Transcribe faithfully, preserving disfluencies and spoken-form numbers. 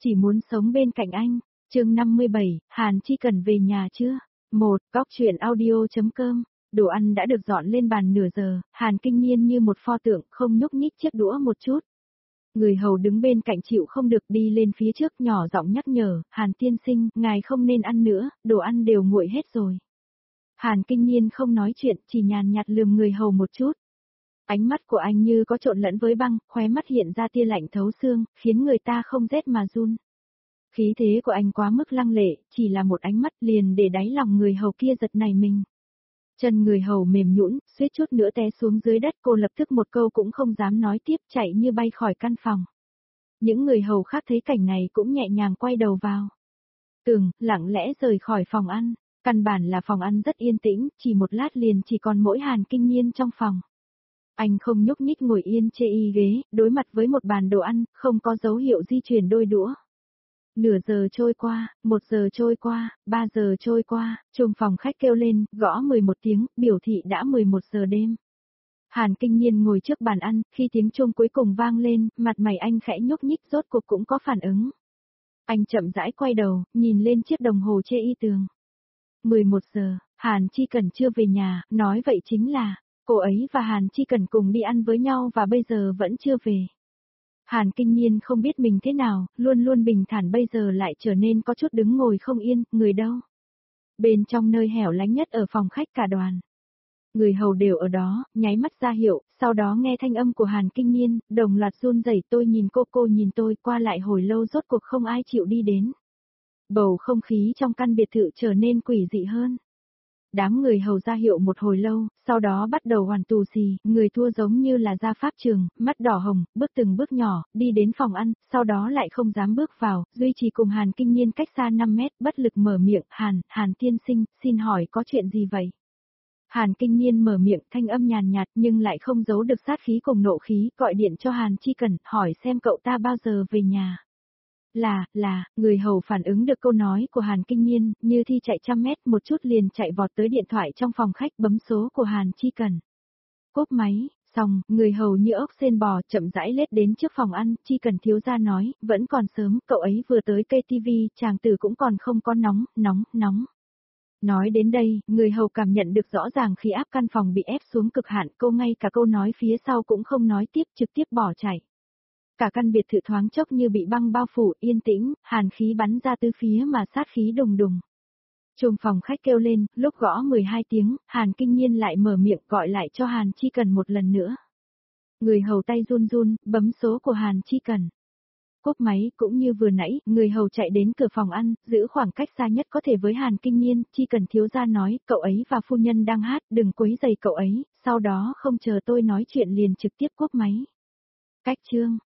Chỉ muốn sống bên cạnh anh. Chương năm mươi bảy, Hàn Chi Cần về nhà chưa? một. Góc truyện audio.com. Đồ ăn đã được dọn lên bàn nửa giờ, Hàn Kinh Nhiên như một pho tượng không nhúc nhích chiếc đũa một chút. Người hầu đứng bên cạnh chịu không được đi lên phía trước nhỏ giọng nhắc nhở, Hàn tiên sinh, ngài không nên ăn nữa, đồ ăn đều nguội hết rồi. Hàn Kinh Nhiên không nói chuyện, chỉ nhàn nhạt lườm người hầu một chút. Ánh mắt của anh như có trộn lẫn với băng, khóe mắt hiện ra tia lạnh thấu xương, khiến người ta không rét mà run. Khí thế của anh quá mức lăng lệ, chỉ là một ánh mắt liền để đáy lòng người hầu kia giật nảy mình. Chân người hầu mềm nhũn, suýt chút nữa té xuống dưới đất, cô lập tức một câu cũng không dám nói tiếp, chạy như bay khỏi căn phòng. Những người hầu khác thấy cảnh này cũng nhẹ nhàng quay đầu vào. Tường, lặng lẽ rời khỏi phòng ăn, căn bản là phòng ăn rất yên tĩnh, chỉ một lát liền chỉ còn mỗi Hàn Kinh Nhiên trong phòng. Anh không nhúc nhích ngồi yên chê y ghế, đối mặt với một bàn đồ ăn, không có dấu hiệu di chuyển đôi đũa. Nửa giờ trôi qua, một giờ trôi qua, ba giờ trôi qua, chuông phòng khách kêu lên, gõ mười một tiếng, biểu thị đã mười một giờ đêm. Hàn Kinh Nhiên ngồi trước bàn ăn, khi tiếng chuông cuối cùng vang lên, mặt mày anh khẽ nhúc nhích rốt cuộc cũng có phản ứng. Anh chậm rãi quay đầu, nhìn lên chiếc đồng hồ chê y tường. mười một giờ, Hàn Chi Cần chưa về nhà, nói vậy chính là, cô ấy và Hàn Chi Cần cùng đi ăn với nhau và bây giờ vẫn chưa về. Hàn Kinh Nhiên không biết mình thế nào, luôn luôn bình thản bây giờ lại trở nên có chút đứng ngồi không yên, người đâu. Bên trong nơi hẻo lánh nhất ở phòng khách cả đoàn. Người hầu đều ở đó, nháy mắt ra hiệu, sau đó nghe thanh âm của Hàn Kinh Nhiên, đồng loạt run rẩy, tôi nhìn cô, cô nhìn tôi, qua lại hồi lâu rốt cuộc không ai chịu đi đến. Bầu không khí trong căn biệt thự trở nên quỷ dị hơn. Đám người hầu ra hiệu một hồi lâu, sau đó bắt đầu hoàn tù xì, người thua giống như là ra pháp trường, mắt đỏ hồng, bước từng bước nhỏ, đi đến phòng ăn, sau đó lại không dám bước vào, duy trì cùng Hàn Kinh Nhiên cách xa năm mét, bất lực mở miệng, Hàn, Hàn tiên sinh, xin hỏi có chuyện gì vậy? Hàn Kinh Nhiên mở miệng, thanh âm nhàn nhạt nhưng lại không giấu được sát khí cùng nộ khí, gọi điện cho Hàn Chi Cần, hỏi xem cậu ta bao giờ về nhà. Là, là, người hầu phản ứng được câu nói của Hàn Kinh Nhiên, như thi chạy trăm mét một chút liền chạy vọt tới điện thoại trong phòng khách bấm số của Hàn Chi Cần. Cốp máy, xong, người hầu như ốc sên bò chậm rãi lết đến trước phòng ăn, Chi Cần thiếu gia nói, vẫn còn sớm, cậu ấy vừa tới cây tivi, chàng tử cũng còn không có nóng, nóng, nóng. Nói đến đây, người hầu cảm nhận được rõ ràng khi áp căn phòng bị ép xuống cực hạn, cô ngay cả câu nói phía sau cũng không nói tiếp, trực tiếp bỏ chạy. Cả căn biệt thự thoáng chốc như bị băng bao phủ, yên tĩnh, hàn khí bắn ra từ phía mà sát khí đùng đùng. Chuông phòng khách kêu lên, lúc gõ mười hai tiếng, Hàn Kinh Nhiên lại mở miệng gọi lại cho Hàn Chi Cần một lần nữa. Người hầu tay run run, bấm số của Hàn Chi Cần. Cốp máy, cũng như vừa nãy, người hầu chạy đến cửa phòng ăn, giữ khoảng cách xa nhất có thể với Hàn Kinh Nhiên, Chi Cần thiếu gia nói, cậu ấy và phu nhân đang hát, đừng quấy rầy cậu ấy, sau đó không chờ tôi nói chuyện liền trực tiếp cốp máy. Cách chương.